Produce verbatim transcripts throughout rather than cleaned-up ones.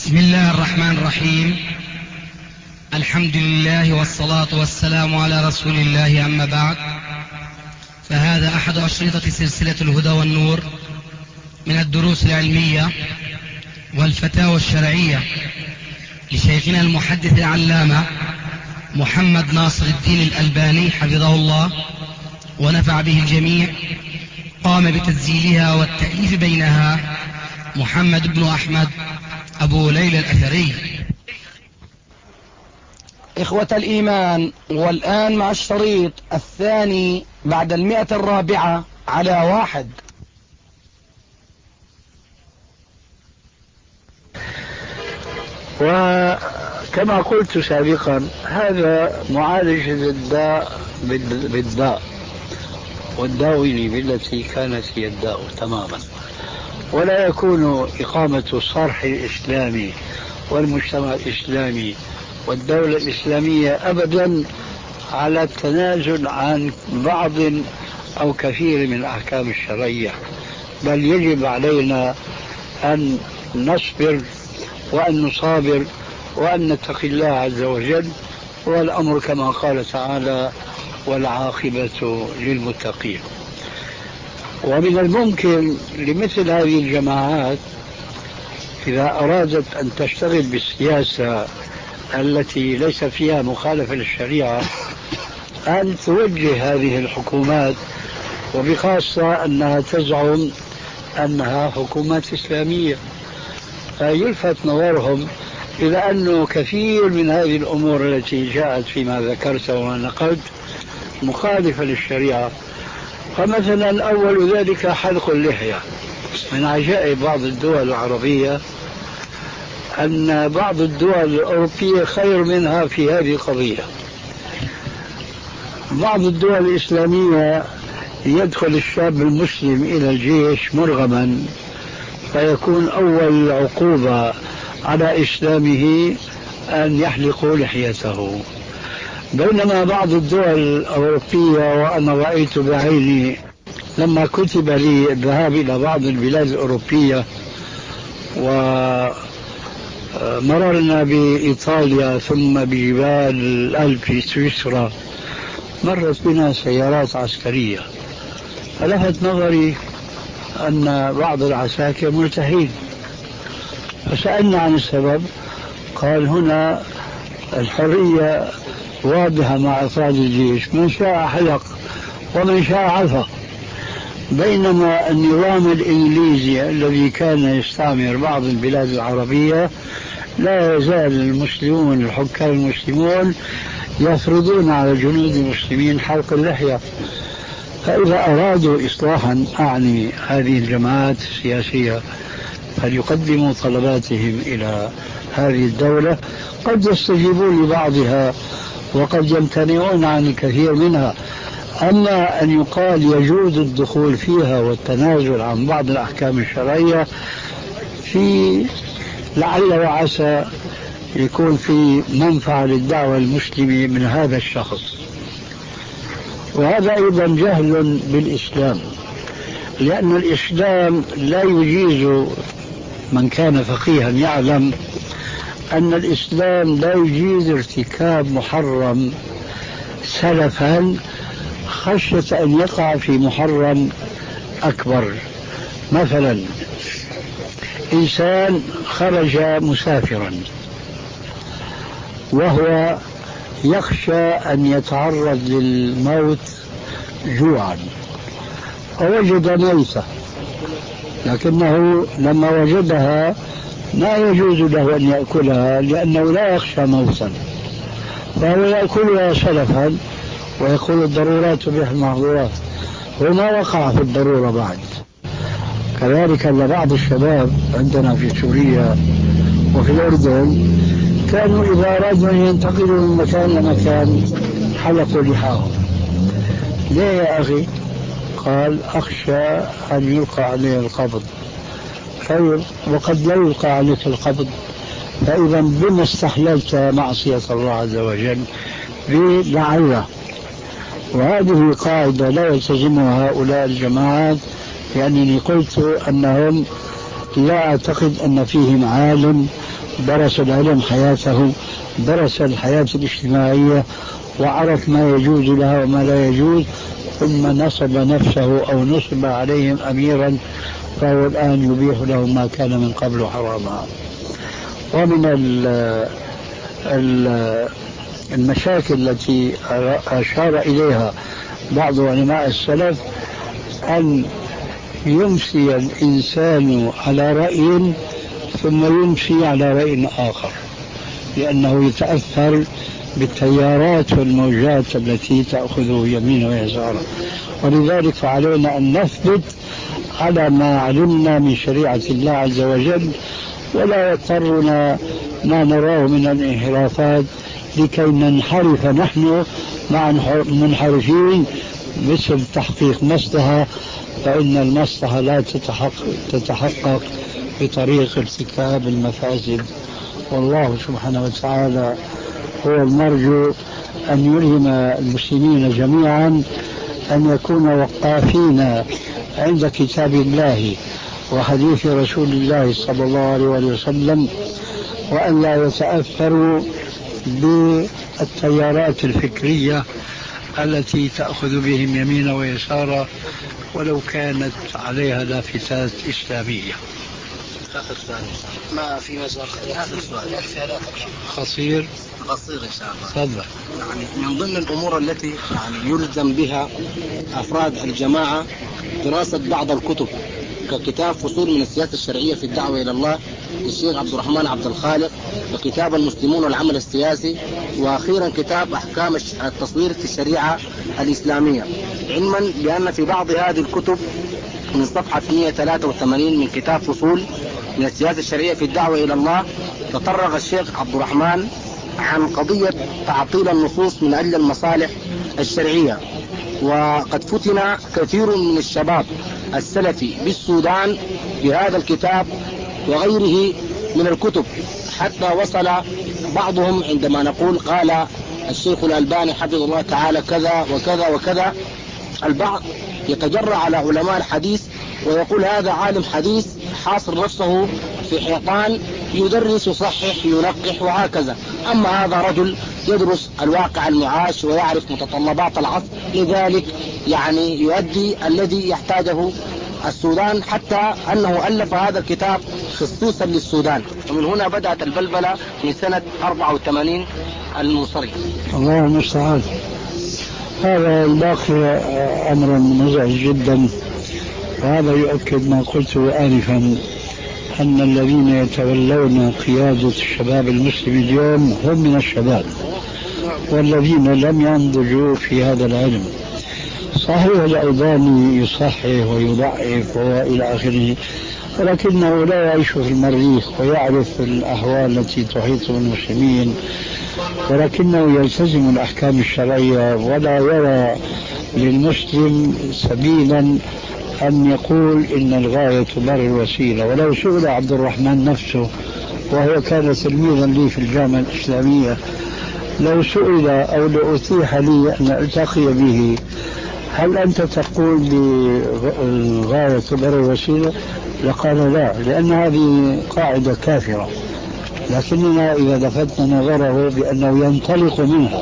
بسم الله الرحمن الرحيم. الحمد لله والصلاة والسلام على رسول الله، أما بعد، فهذا أحد أشرطة سلسلة الهدى والنور من الدروس العلمية والفتاوى الشرعية لشيخنا المحدث العلامة محمد ناصر الدين الألباني حفظه الله ونفع به الجميع. قام بتسجيلها والتأليف بينها محمد بن أحمد أبو ليلى الأثري. إخوة الإيمان، والآن مع الشريط الثاني بعد المئة الرابعة على واحد. وكما قلت سابقا، هذا معالجة الداء بالداء والداوي بالتي كانت هي الداء تماما، ولا يكون إقامة الصرح الإسلامي والمجتمع الإسلامي والدولة الإسلامية أبدا على التنازل عن بعض أو كثير من الأحكام الشرعية، بل يجب علينا أن نصبر وأن نصابر وأن نتقي الله عز وجل، والأمر كما قال تعالى: والعاقبة للمتقين. ومن الممكن لمثل هذه الجماعات إذا أرادت أن تشتغل بالسياسة التي ليس فيها مخالفة للشريعة أن توجه هذه الحكومات، وبخاصة أنها تزعم أنها حكومات إسلامية، فيلفت نظرهم إلى أنه كثير من هذه الأمور التي جاءت فيما ذكرت وما نقلت مخالفة للشريعة. فمثلا أول ذلك حلق اللحية. من عجائب بعض الدول العربية أن بعض الدول الأوروبية خير منها في هذه القضية. بعض الدول الإسلامية يدخل الشاب المسلم إلى الجيش مرغما، فيكون أول عقوبة على إسلامه أن يحلقوا لحيته، بينما بعض الدول الأوروبية، وأنا رأيت بعيني لما كتب لي الذهاب إلى بعض البلاد الأوروبية ومررنا بإيطاليا ثم بجبال الألب في سويسرا، مرت بنا سيارات عسكرية، فلفت نظري أن بعض العساكر ملتحين، فسألنا عن السبب. قال: هنا الحرية واضحة مع أفراد الجيش، من شاء حلق ومن شاء عفى، بينما النظام الإنجليزي الذي كان يستعمر بعض البلاد العربية لا يزال المسلمون الحكام المسلمون يفرضون على الجنود المسلمين حلق اللحية. فإذا أرادوا إصلاحا، أعني هذه الجماعات السياسية، فليقدموا طلباتهم إلى هذه الدولة، قد يستجيبون لبعضها وقد يمتنعون عن الكثير منها. أما أن يقال يجوز الدخول فيها والتنازل عن بعض الأحكام الشرعية، في لعل وعسى يكون في منفعة للدعوة المسلمة من هذا الشخص. وهذا أيضا جهل بالإسلام، لأن الإسلام لا يجيز، من كان فقيها يعلم أن الإسلام لا يجيز ارتكاب محرم سلفا خشية أن يقع في محرم أكبر. مثلا إنسان خرج مسافرا وهو يخشى أن يتعرض للموت جوعا، فوجد ميتة، لكنه لما وجدها ما يجوز له أن يأكلها لأنه لا يخشى موتا، فهو يأكلها سلفا ويقول: الضرورات تبيح المحظورات، وما وقع في الضرورة بعد. كذلك أن بعض الشباب عندنا في سوريا وفي الأردن كانوا إذا أرادوا أن ينتقلوا من مكان لمكان حلقوا لحاهم. ليه يا أخي؟ قال: أخشى أن يلقى عليه القبض. خير، وقد لا يلقى عليك القبض، فإذا بما استحللت معصية الله عز وجل؟ بلعله. وهذه قاعدة لا يلتزمها هؤلاء الجماعات، لأنني قلت أنهم لا أعتقد أن فيهم عالم درس العلم حياته، درس الحياة الاجتماعية وعرف ما يجوز لها وما لا يجوز، ثم نصب نفسه أو نصب عليهم أميرا، فهو الآن يبيح لهم ما كان من قبل حراما. ومن ال ال المشاكل التي أشار إليها بعض علماء السلف أن يمسي الإنسان على رأي ثم يمسي على رأي آخر، لأنه يتأثر بالتيارات والموجات التي تأخذه يمين ويسار. ولذلك فعلينا أن نثبت على ما علمنا من شريعة الله عز وجل، ولا يضطرنا ما نراه من الانحرافات لكي ننحرف نحن مع منحرفين، مثل تحقيق مصلحة، فإن المصلحة لا تتحقق, تتحقق بطريق ارتكاب المفاسد. والله سبحانه وتعالى هو المرجو أن يلهم المسلمين جميعا أن يكونوا وقافين عند كتاب الله وحديث رسول الله صلى الله عليه وسلم، وأن لا يتأثروا بالتيارات الفكرية التي تأخذ بهم يمين ويسارا ولو كانت عليها لافتات إسلامية. آخر سؤال إن شاء الله. ما في مجال. آخر سؤال. قصير. قصير إن شاء الله. تفضل. يعني من ضمن الأمور التي يعني يلزم بها أفراد الجماعة دراسة بعض الكتب، ككتاب فصول من السياسة الشرعية في الدعوة إلى الله للشيخ عبد الرحمن عبد الخالق، وكتاب المسلمون والعمل السياسي، وأخيرا كتاب أحكام التصوير في الشريعة الإسلامية، علما بأن في بعض هذه الكتب من صفحة مئة وثلاثة وثمانين من كتاب فصول من السياسة الشرعية في الدعوة إلى الله تطرق الشيخ عبد الرحمن عن قضية تعطيل النصوص من أجل المصالح الشرعية. وقد فتن كثير من الشباب السلفي بالسودان بهذا الكتاب وغيره من الكتب، حتى وصل بعضهم عندما نقول قال الشيخ الألباني حفظه الله تعالى كذا وكذا وكذا، البعض يتجرأ على علماء الحديث ويقول هذا عالم حديث حاصر نفسه في حيطان يدرس يصحح ينقح وهكذا، أما هذا رجل يدرس الواقع المعاش ويعرف متطلبات العصر، لذلك يعني يؤدي الذي يحتاجه السودان، حتى أنه ألف هذا الكتاب خصوصا للسودان. ومن هنا بدأت البلبلة من سنة أربعة وثمانين المنصري. الله المستعان. هذا الباقي أمر مزعج جدا، وهذا يؤكد ما قلته آنفا، أن الذين يتولون قيادة الشباب المسلم اليوم هم من الشباب والذين لم ينضجوا في هذا العلم. صحيح الألباني يصحح ويضعف وإلى آخره، ولكنه لا يعيش في المريخ ويعرف الأحوال التي تحيط بالمسلمين، ولكنه يلتزم الأحكام الشرعية ولا يرى للمسلم سبيلا أن يقول إن الغاية تبرر الوسيلة. ولو سئل عبد الرحمن نفسه، وهو كان تلميذا لي في الجامعة الإسلامية، لو سئل أو لأتيح لي أن ألتقي به هل أنت تقول بالغاية تبرر الوسيلة؟ لقال لا، لأن هذه قاعدة كافرة، لكننا إذا لفتنا نظره بأنه ينطلق منها،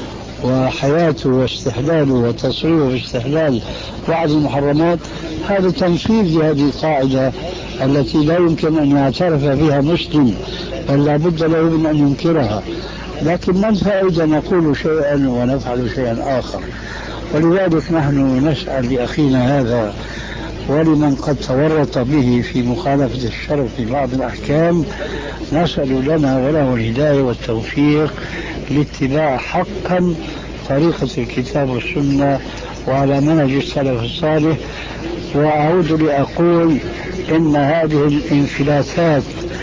وحياته واستحلاله وتصريفه في استحلال بعض المحرمات هذا تنفيذ لهذه القاعدة التي لا يمكن أن يعترف بها مسلم، بل لا بد له من أن ينكرها. لكن ما الفائدة نقول شيئا ونفعل شيئا آخر؟ ولذلك نحن نسأل لأخينا هذا ولمن قد تورط به في مخالفة الشرع في بعض الأحكام، نسأل لنا وله الهداية والتوفيق لاتباع حقا طريقة الكتاب والسنة وعلى منهج السلف الصالح. وأعود لأقول إن هذه الانفلاتات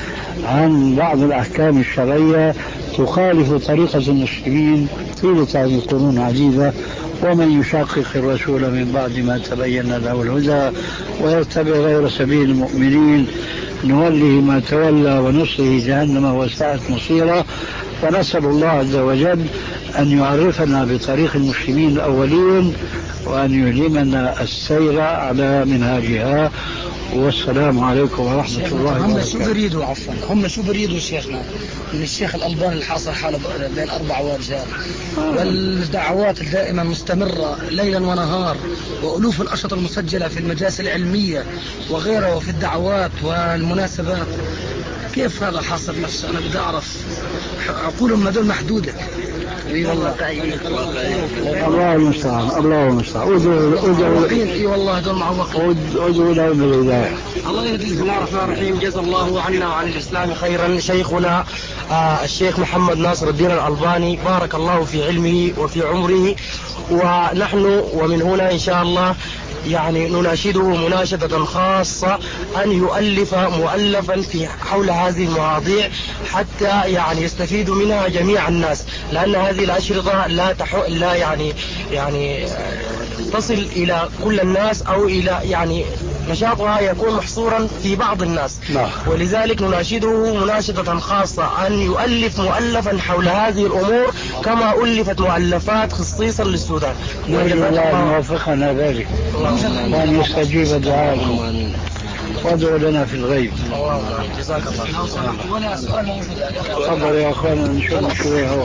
عن بعض الأحكام الشرعية تخالف طريقة المسلمين طيلة هذه القرون عديدة، ومن يشاقق الرسول من بعد ما تبين له الهدى ويتبع غير سبيل المؤمنين نوله ما تولى ونصره جهنم وساءت مصيرا. ونسأل الله عز وجل أن يعرفنا بطريق المسلمين الأولين وأن يلهمنا السير على منهاجها، والسلام عليكم ورحمة الله هم شو وبركاته. بريدوا عفوا هم شو بريدوا شيخنا من الشيخ الألباني اللي حاصر حاله بين أربع ورجال، والدعوات الدائمة مستمرة ليلا ونهار، وألوف الأشرطة المسجلة في المجالس العلمية وغيرها وفي الدعوات والمناسبات، كيف هذا حاصر نفسه؟ أنا بدي أعرف، عقولهم هذول محدودة. اي والله الله المستعان الله المستعان. ادعوا اي والله هذول معوقين. ادعوا لهم بالهداية. الله يهديك. بسم الله الرحمن الرحيم. جزا الله عنا وعن الإسلام خيرا شيخنا آه الشيخ محمد ناصر الدين الألباني، بارك الله في علمه وفي عمره. ونحن ومن هنا إن شاء الله يعني نناشده مناشدة خاصة أن يؤلف مؤلفا في حول هذه المواضيع حتى يعني يستفيد منها جميع الناس، لأن هذه الأشرطة لا تحو لا يعني يعني تصل إلى كل الناس، أو إلى يعني نشاطها يكون محصورا في بعض الناس. نعم. ولذلك نناشده مناشدة خاصة أن يؤلف مؤلفا حول هذه الأمور كما ألفت مؤلفات خصيصا للسودان. نرجو الله أن يوفقنا ذلك وأن يستجيب دعاءكم وادعوا لنا في الغيب. جزاك الله. ولا سؤال موجود. تفضل يا أخوانا نشوف شوي هو.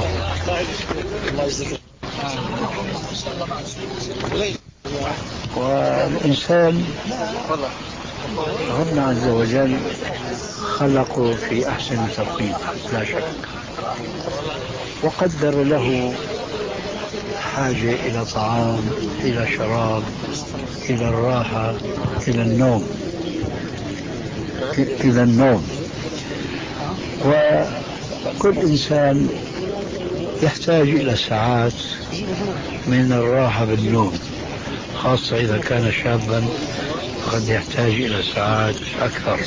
والإنسان ربنا عز وجل خلقه في أحسن تقويم لا شك، وقدر له حاجة إلى طعام، إلى شراب، إلى الراحة، إلى النوم إلى النوم وكل إنسان يحتاج إلى ساعات من الراحة بالنوم، خاصة إذا كان شابا قد يحتاج إلى ساعات أكثر.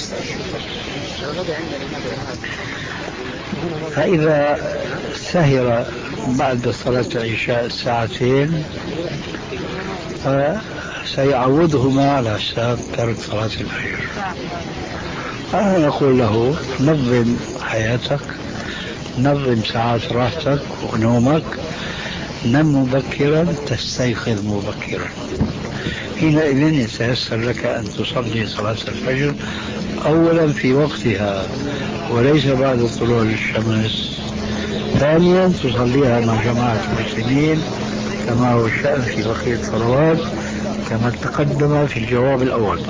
فإذا سهر بعد صلاة العشاء ساعتين سيعوضهما على حساب ترك صلاة الفجر. أنا نقول له نظم حياتك، نظم ساعات راحتك ونومك، نم مبكرا تستيقظ مبكرا، حينئذ يتيسر لك أن تصلي صلاة الفجر أولا في وقتها وليس بعد طلوع الشمس، ثانيا تصليها مع جماعة المسلمين كما هو الشأن في بقية الصلوات كما تقدم في الجواب الأول.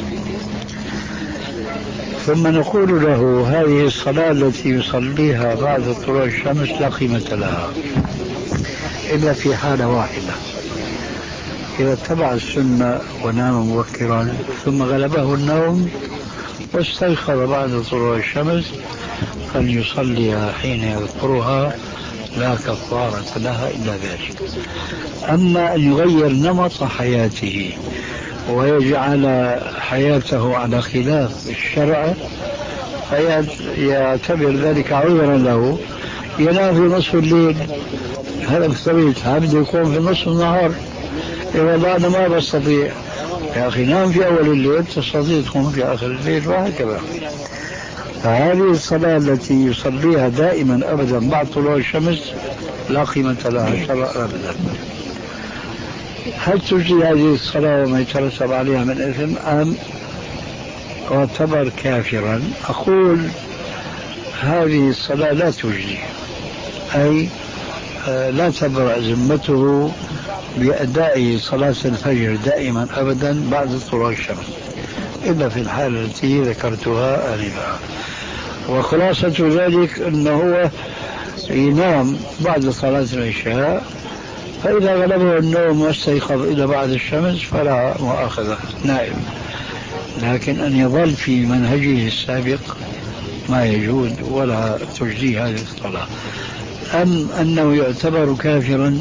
ثم نقول له هذه الصلاة التي يصليها بعد طلوع الشمس لا قيمة لها إلا في حالة واحدة، إذا اتبع السنة ونام مبكرا ثم غلبه النوم واستيقظ بعد طلوع الشمس فليصليها حين يذكرها لا كفارة لها إلا ذلك. أما أن يغير نمط حياته ويجعل حياته على خلاف الشرع فيعتبر ذلك عذرا له، ينام في نصف الليل، هذا بطبيعة عبد يقوم في نصف النهار، إذا أنا ما بستطيع يا أخي نام في أول الليل تستطيع تقوم في آخر الليل، وهكذا. فهذه الصلاة التي يصليها دائما أبدا بعد طلوع الشمس لا قيمة لها شرعا أبدا. هل تجزي هذه الصلاة وما يترتب عليها من إثم أم تعتبر كافرا؟ أقول هذه الصلاة لا تجزي، أي لا تبرأ ذمته بأداء صلاة الفجر دائما أبدا بعد طلوع الشمس إلا في الحالة التي ذكرتها آنفا. وخلاصة ذلك أنه هو ينام بعد صلاة العشاء، فإذا غلبه النوم واستيقظ إلى بعد الشمس فلا مؤاخذة، نائم، لكن أن يظل في منهجه السابق ما يجوز ولا تجزي هذه الصلاة. أم أنه يعتبر كافرا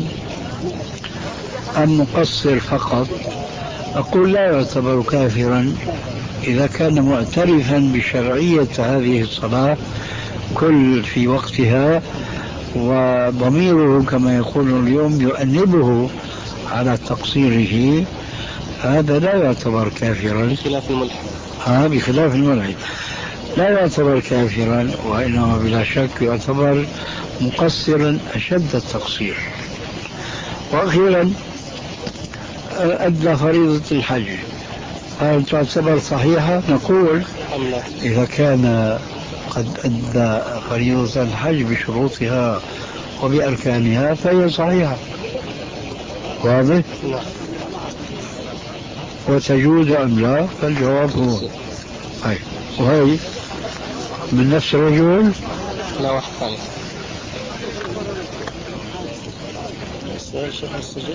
أم مقصر فقط؟ أقول لا يعتبر كافرا إذا كان معترفا بشرعية هذه الصلاة كل في وقتها، وضميره كما يقول اليوم يؤنبه على تقصيره، هذا لا يعتبر كافرا بخلاف الملحد. ها بخلاف الملحد لا يعتبر كافرا، وإنما بلا شك يعتبر مقصرا أشد التقصير. وأخيرا أدى فريضة الحج، هل تعتبر صحيحة؟ نقول إذا كان قد أدى فريضة الحج بشروطها وبأركانها فهي صحيحة. واضح؟ وتجوز أم لا؟ فالجواب هو هاي. وهي من نفس الرجل؟ لا، واحد ثاني. سؤال شيخ السجن.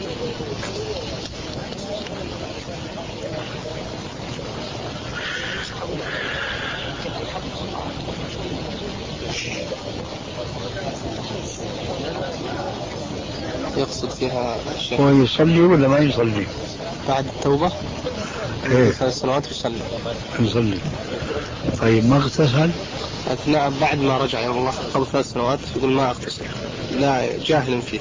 يقصد فيها الشيخ هو يصلي ولا ما يصلي؟ بعد التوبة إيه؟ ثلاث سنوات يصلي. يصلي. طيب ما اغتسل؟ نعم، بعد ما رجع إلى الله قبل ثلاث سنوات يقول ما اغتسل. لا، جاهل فيه.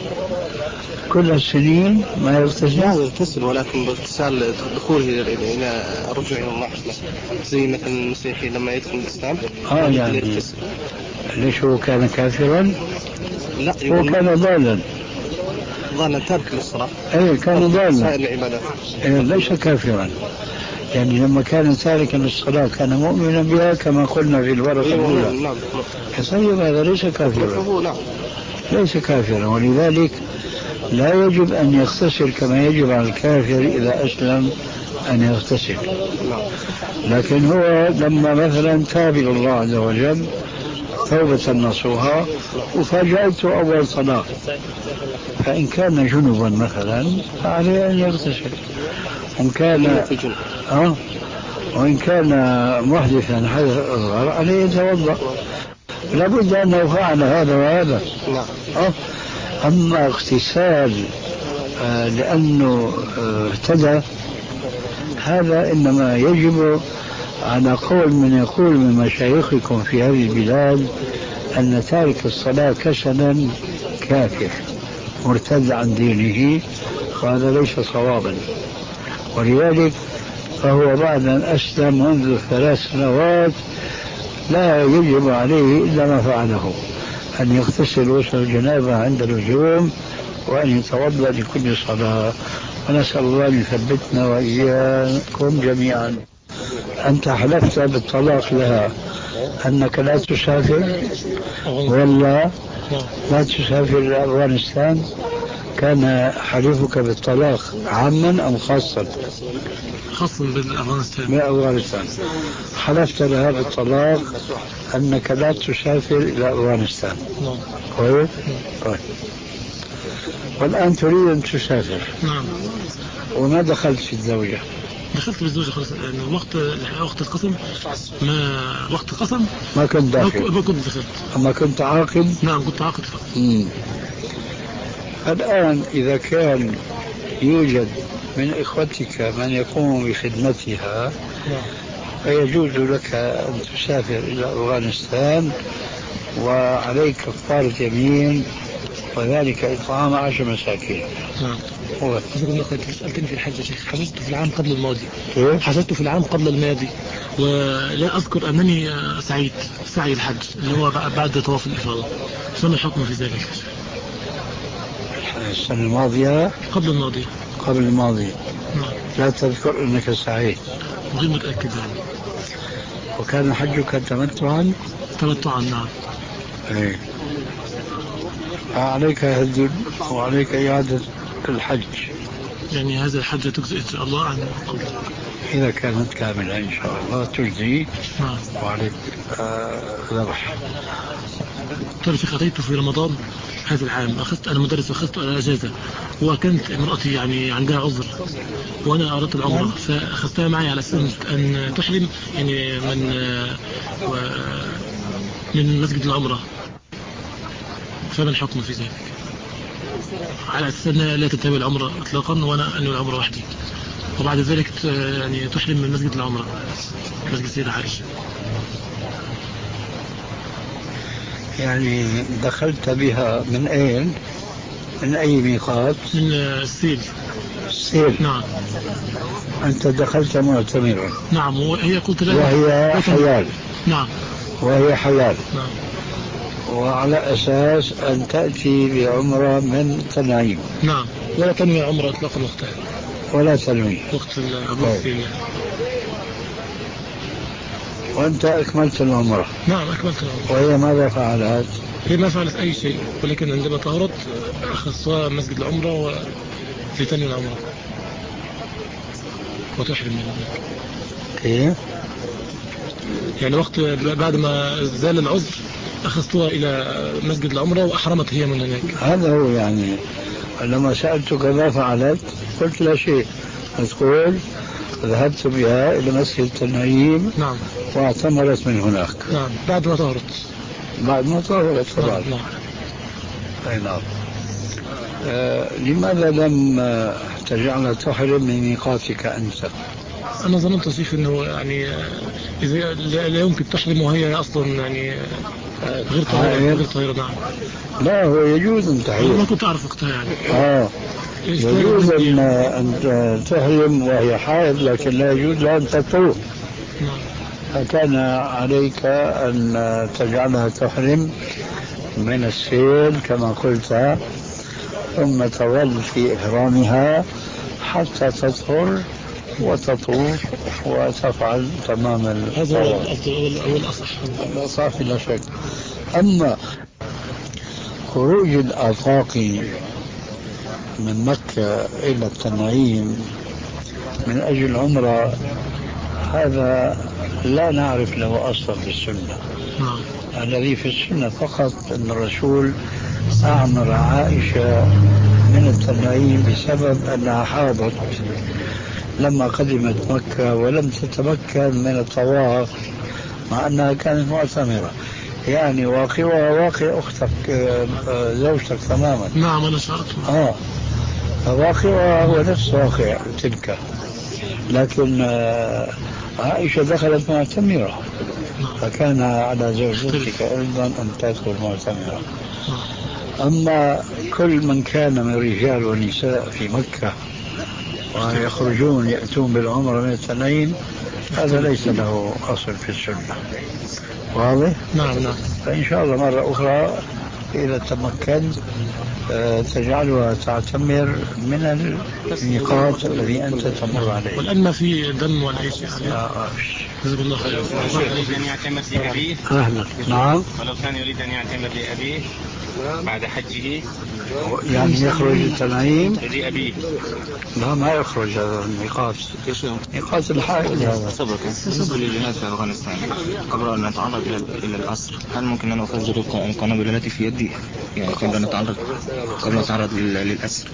كل السنين ما يغتسل؟ لا يغتسل، ولكن باغتسال دخوله إلى الرجوع إلى الله، زي مثلا المسيحي لما يدخل الإسلام. آه يعني يغتسل. ليش هو كان كافرا؟ لا، هو كان ضالا. ضالا تارك للصلاة. ايه كان ضالا. سائر العبادات. إيه ليس كافرا. يعني لما كان تاركا للصلاة كان مؤمنا بها كما قلنا في الورقة الأولى. نعم. طيب هذا ليس كافرا. نعم. ليس كافرا، ولذلك لا يجب أن يغتسل كما يجب على الكافر إذا أسلم أن يغتسل. لكن هو لما مثلا تاب إلى الله عز وجل توبة نصوحا وفاجأته أول صلاة، فإن كان جنبا مثلا فعليه أن يغتسل. وإن كان أه وإن كان محدثا حدث أصغر عليه يتوضأ. لابد أنه فعل هذا وهذا. أه أما اغتسال آه لأنه آه اهتدى، هذا إنما يجب على قول من يقول من مشايخكم في هذه البلاد أن تارك الصلاة كسلا كافر مرتد عن دينه، وهذا ليس صوابا. ولذلك فهو بعد أن أسلم منذ ثلاث سنوات لا يجب عليه إلا ما فعله، أن يغتسل غسل الجنابة عند اللزوم وأن يتوضأ لكل صلاة. ونسأل الله أن يثبتنا وإياكم جميعا. أنت حلفت بالطلاق لها أنك لا تسافر ولا لا تسافر إلى أفغانستان؟ كان حلفك بالطلاق عاما أم خاصا؟ خاصا بالأفغانستان. بأفغانستان. حلفت لها بالطلاق أنك لا تسافر إلى أفغانستان. نعم. كويس؟ طيب. والآن تريد أن تسافر. نعم. وما دخلت في الزوجة؟ دخلت بالزوجة خلاص، يعني وقت وقت القسم ما وقت القسم ما كنت داخل. ما كنت دخلت. أما كنت عاقد؟ نعم كنت عاقد فقط. الآن إذا كان يوجد من إخوتك من يقوم بخدمتها فيجوز لك أن تسافر إلى أفغانستان وعليك كفارة يمين وذلك إطعام عشر مساكين. نعم. هو سألتني في الحج يا شيخ، حجزت في العام قبل الماضي. إيه؟ حجزت في العام قبل الماضي ولا أذكر أنني سعيد سعي الحج اللي هو بعد طواف الإفاضة. فما الحكم في ذلك؟ السنة الماضية؟ قبل الماضية. قبل الماضية. نعم. لا تذكر أنك سعيد؟ غير متأكد يعني. وكان حجك تمتعا؟ تمتعا نعم. ايه. عليك هدي وعليك إعادة الحج. يعني هذا الحج تجزي إن شاء الله عن قبل. إذا كانت كاملة إن شاء الله تجزي. نعم. وعليك ذبح. طيب شيخ، أتيت في رمضان هذا العام، أخذت أنا مدرس أخذت على أجازة، وكانت امرأتي يعني عندها عذر وأنا أردت العمرة فأخذتها معي على أساس أن تحرم يعني من و من مسجد العمرة. فما الحكم في ذلك؟ على أساس أن لا تنتهي العمرة إطلاقا وأنا أنوي العمرة وحدي، وبعد ذلك يعني تحرم من مسجد العمرة مسجد السيدة عائشة. يعني دخلت بها من أين؟ من أي ميقات؟ من السيل. السيل. نعم. أنت دخلت معتمرا. نعم. وهي قلت لها وهي حلال. نعم. وهي حلال. نعم. وعلى أساس أن تأتي بعمرة من تنعيم. نعم. ولا تنوي عمرة إطلاقا وقتها. ولا تنوي وقت العبور في. وأنت أكملت العمرة. نعم أكملت العمرة. وهي ماذا فعلت؟ هي ما فعلت أي شيء، ولكن عندما طهرت أخذتها مسجد العمرة ولتنوي العمرة وتحرم من هناك. كيف؟ يعني وقت بعد ما زال العذر أخذتها إلى مسجد العمرة وأحرمت هي من هناك. هذا هو يعني لما سألتك ما فعلت قلت لا شيء، تقول ذهبت بها إلى مسجد التنعيم. نعم. واعتمرت من هناك. نعم بعد ما طهرت. بعد ما طهرت طبعا. نعم. أي نعم. آه لماذا لم تجعل تحرم من ميقاتك أنت؟ أنا ظننت صيف أنه يعني إذا لا يمكن تحرم وهي أصلا يعني غير طاهرة. غير طاهرة. نعم. لا هو يجوز أن تحرم. ما كنت أعرف وقتها يعني. آه يجوز أن, أن تحرم وهي حائض، لكن لا يجوز لها أن تطوف. نعم. فكان عليك أن تجعلها تحرم من السيل كما قلت، ثم تظل في إحرامها حتى تطهر وتطوف وتفعل تمام الطواف. هذا هو الأصح. الأصح لا شك. أما خروج الآفاق من مكة إلى التنعيم من أجل العمرة هذا لا نعرف له أصلا في السنة. الذي في السنة فقط أن الرسول أعمر عائشة من التنعيم بسبب أنها حاضت لما قدمت مكة ولم تتمكن من الطواف مع أنها كانت معتمرة. يعني واقعها واقع أختك زوجتك تماما. نعم أنا شعرت. آه واقعها هو نفس واقع تلك، لكن عائشة دخلت معتمرة فكان على زوجتك أيضا أن تدخل معتمرة. أما كل من كان من رجال ونساء في مكة ويخرجون يأتون بالعمرة من التنعيم هذا ليس له أصل في السنة. واضح؟ نعم نعم. فإن شاء الله مرة أخرى إذا تمكنت تجعلها تعتمر من الميقات الذي أنت تمر عليه. والآن ما في دم ولا أي شيء. جزاك الله خير. يريد أن يعتمر لأبيه. أهلا. نعم. ولو كان يريد أن يعتمر لأبيه بعد حجه يعني يخرج التنعيم لأبيه. لا ما يخرج هذا الميقات، ميقات الحائل هذا. بالنسبة للجهاد في أفغانستان قبل أن نتعرض إلى الأسر هل ممكن أن أفجر القنابل التي في يدي يعني قبل أن نتعرض قبل أن نتعرض للأسر؟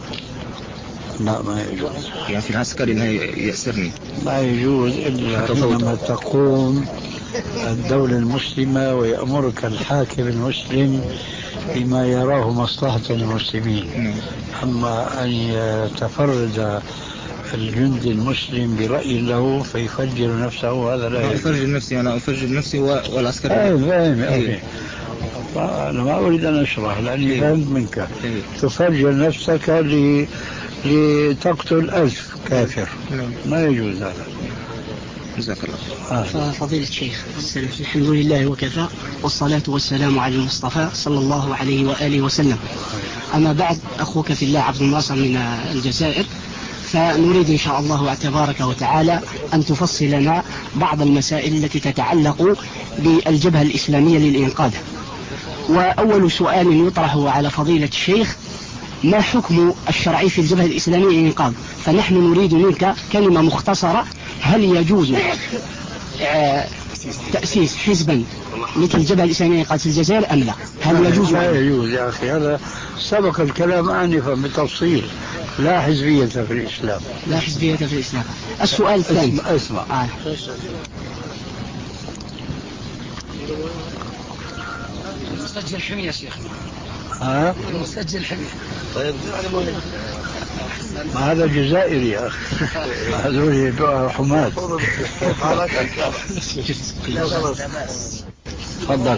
لا ما يجوز. يعني في العسكري أنه يأسرني ما يجوز إلا حينما تقوم الدولة المسلمة ويأمرك الحاكم المسلم بما يراه مصلحة المسلمين. أما أن يتفرد الجندي المسلم برأي له فيفجر نفسه هذا لا يجوز. أفجر نفسي أنا أفجر نفسي والعسكري. أي فاهم أخي. أنا ما أريد أن أشرح لأني فهمت منك. تفجر نفسك ل... لتقتل ألف كافر. ما يجوز هذا. جزاك الله. ففضيلة الشيخ الحمد لله وكفى والصلاة والسلام على المصطفى صلى الله عليه وآله وسلم. أما بعد أخوك في الله عبد الناصر من الجزائر، فنريد إن شاء الله تبارك وتعالى أن تفصل لنا بعض المسائل التي تتعلق بالجبهة الإسلامية للإنقاذ. وأول سؤال يطرح على فضيلة الشيخ: ما حكم الشرعي في الجبهة الإسلامية للإنقاذ؟ فنحن نريد منك كلمة مختصرة، هل يجوز تأسيس حزبا مثل الجبهة الإسلامية للإنقاذ في الجزائر أم لا؟ هل يجوز؟ لا يجوز يا أخي، هذا سبق الكلام آنفا بتفصيل. لا حزبية في الإسلام. لا حزبية في الإسلام. السؤال الثاني. اسمع, اسمع. آه. المسجل حمية يا شيخ. ها؟ المسجل حمية. طيب هذا جزائري يا أخي. هذول يدعوا حماة. تفضل.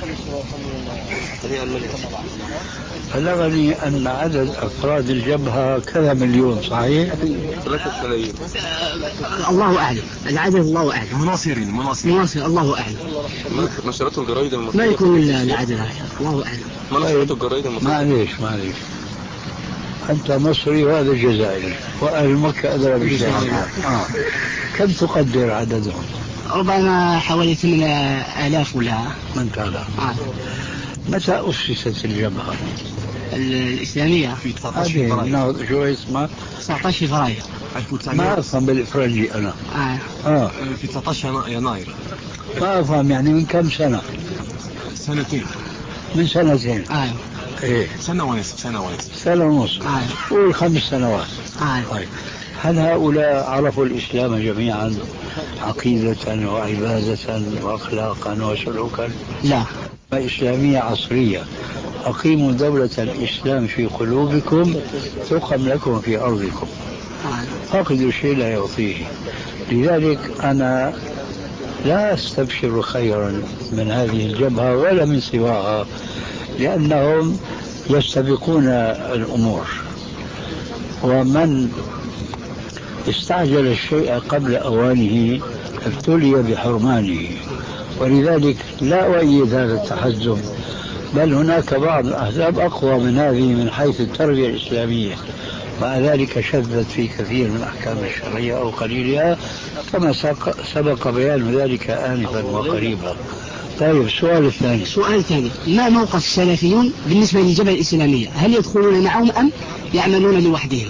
بلغني أن عدد أفراد الجبهة كذا مليون، صحيح؟ ثلاثة ملايين. الله أعلم العدد، الله أعلم. مناصرين مناصرين مناصر الله أعلم. نشرته الجرايد المصرية. ما يكون إلا العدد هذا، الله أعلم. ما نشرته الجرايد المصرية. معليش معليش أنت مصري وهذا جزائري وأهل مكة أدرى بشيء. آه. كم تقدر عددهم؟ ربما حوالي ثمانية آلاف ولا من كان. آه. متى أسست الجبهة الإسلامية؟ في تسعة عشر فبراير. شو اسمه؟ تسعة عشر فبراير. ما أفهم بالإفرنجي أنا. آه. آه. في تسعة عشر يناير. ما أفهم يعني من كم سنة؟ سنتين. من سنتين. آه. إيه. سنة ونصف. سنة ونصف. سنة ونصف. آه. قول خمس سنوات. آه. طيب. هل هؤلاء عرفوا الإسلام جميعا عقيدة وعبادة وأخلاقا وسلوكا؟ لا. إسلامية عصرية. أقيموا دولة الإسلام في قلوبكم تقم لكم في أرضكم. فقدوا شيء لا يعطيه. لذلك أنا لا أستبشر خيرا من هذه الجبهة ولا من سواها، لأنهم يستبقون الأمور، ومن استعجل الشيء قبل أوانه ابتلي بحرمانه. ولذلك لا أؤيد هذا التحزب، بل هناك بعض الأحزاب أقوى من هذه من حيث التربية الإسلامية، مع ذلك شذت في كثير من أحكام الشرعية أو قليلها، كما سبق بيان ذلك آنفا وقريبا. طيب السؤال الثاني. سؤال ثاني، ما موقف السلفيون بالنسبة للجبهة الإسلامية؟ هل يدخلون معهم أم يعملون لوحدهم؟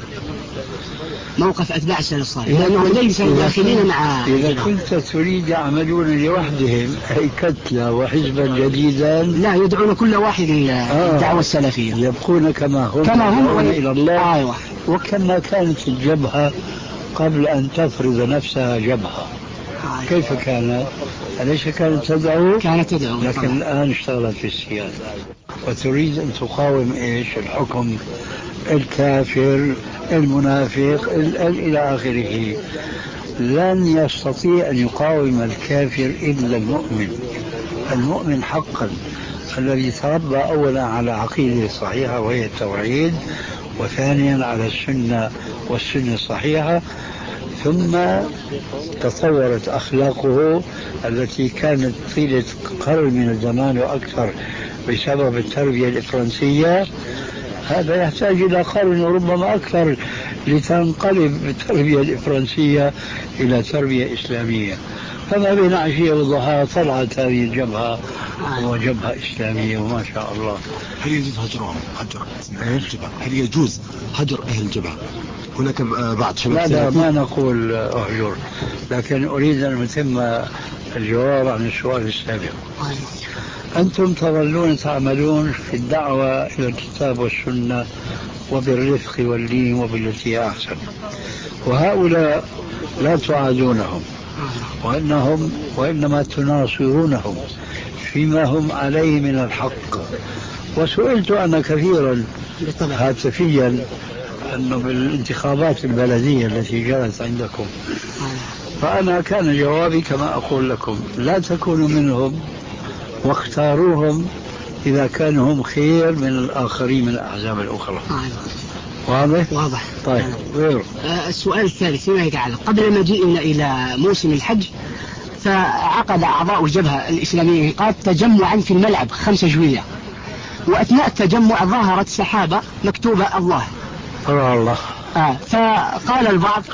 موقف أتباع السلف الصالح، لأنه ليس داخلين مع. إذا كنت تريد يعملون لوحدهم أي كتلة وحزبا جديدا، لا، يدعون كل واحد الدعوة السلفية، يبقون كما هم كما هم و... إلى الله. أيوة. وكما كانت الجبهة قبل أن تفرض نفسها جبهة. أيوة. كيف كانت؟ أليس كانت تدعو؟ كانت تدعو، لكن طبعا. الآن اشتغلت في السياسة وتريد أن تقاوم إيش؟ الحكم، الكافر، المنافق، إلى آخره. لن يستطيع أن يقاوم الكافر إلا المؤمن. المؤمن حقا الذي تربى أولا على عقيدة صحيحة وهي التوحيد، وثانيا على السنة والسنة الصحيحة، ثم تطورت أخلاقه التي كانت طيلة قرن من الزمان وأكثر بسبب التربية الفرنسية. هذا يحتاج إلى قرن وربما أكثر لتنقلب التربية الفرنسية إلى تربية إسلامية. فما بين عشية وضحاها طلعت هذه الجبهة وجبهة إسلامية وما شاء الله. هل يجوز هجرهم؟ هجر الجبهة، هل يجوز هجر أهل الجبهة؟ هناك بعض شباب. لا لا ما نقول أهجر، لكن أريد أن أتم الجواب عن السؤال السابق. أنتم تظلون تعملون في الدعوة إلى الكتاب والسنة وبالرفق واللين وبالتي هي أحسن، وهؤلاء لا تعادونهم وإنهم وإنما تناصرونهم فيما هم عليه من الحق. وسئلت أنا كثيرا هاتفيا أنه بالانتخابات البلدية التي جرت عندكم، فأنا كان جوابي كما أقول لكم: لا تكونوا منهم واختاروهم إذا كانوا هم خير من الآخرين من الأحزاب الأخرى. واضح؟ واضح. طيب غيره. آه السؤال الثالث فيما يتعلق قبل مجيئنا إلى موسم الحج، فعقد أعضاء الجبهة الإسلامية إنقاذ تجمعا في الملعب خمسة جوية، وأثناء التجمع ظهرت سحابة مكتوبة الله. الله. آه فقال البعض